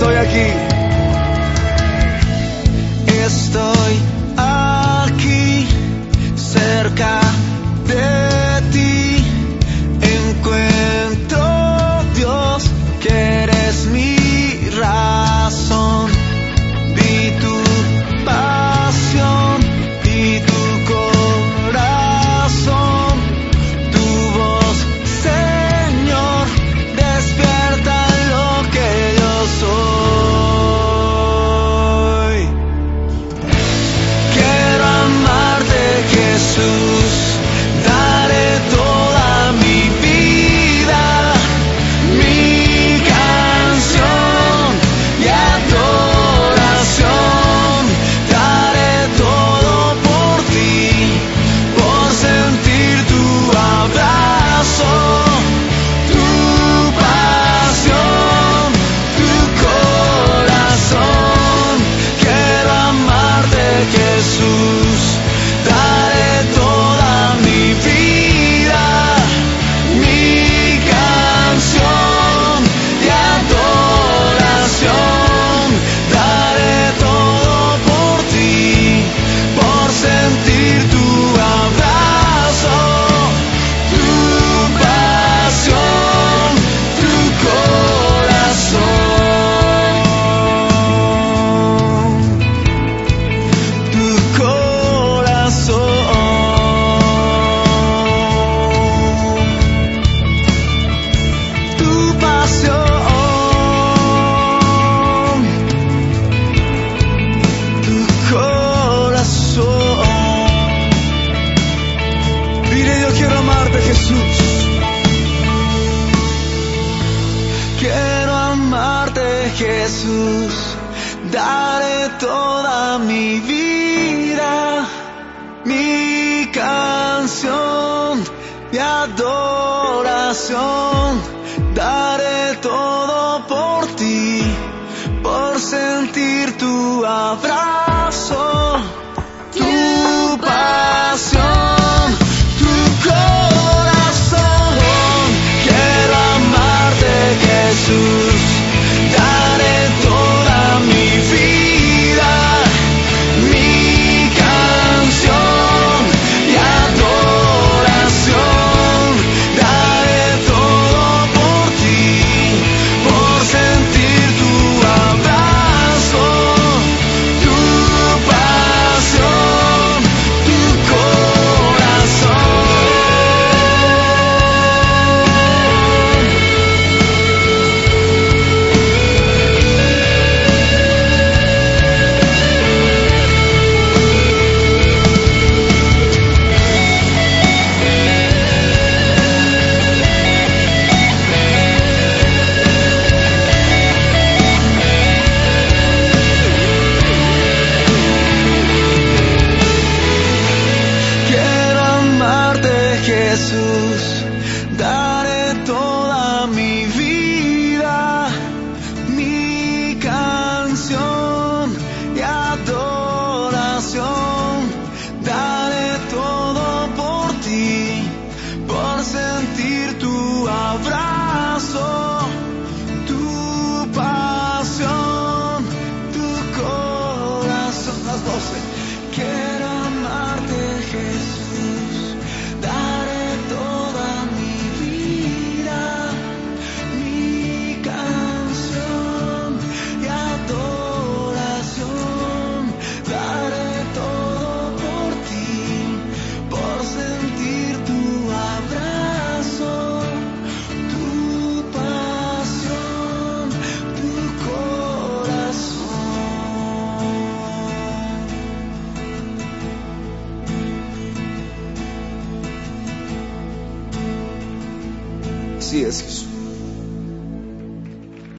estoy aquí. Estoy aquí, cerca de ti. Encuentro, Dios, que eres mi razón. Vi tu pasión y tu corazón. Tu voz, Señor, despierta lo que yo soy. Quiero amarte, Jesús. Daré toda mi vida, mi canción y adoración. Daré todo por ti, por sentir tu abrazo, tu pasión, tu corazón. Quiero amarte, Jesús. Daré toda mi vida, mi canción y adoración. Daré todo por ti, por sentir tu abrazo, tu pasión, tu corazón, tu corazón, tu pasión, tu corazón. Dile, yo quiero amarte, Jesús. Quiero amarte, Jesús. Daré toda mi vida, mi canción y adoración. Daré todo por ti, por sentir tu abrazo, tu pasión, tu corazón. Quiero amarte, Jesús. Daré toda mi vida, mi canción y adoración. Daré todo por ti, por sentir tu abrazo, tu pasión, tu corazón. Quiero amarte, Jesús. Daré toda mi vida, mi canción y adoración. Daré todo por ti, por sentir tu abrazo, tu pasión, tu corazón. Las 12. Quiero amarte, Jesús. Daré toda mi vida, mi canción y adoración. Daré todo por ti, por sentir tu abrazo, tu pasión, tu corazón. Así es, Jesús.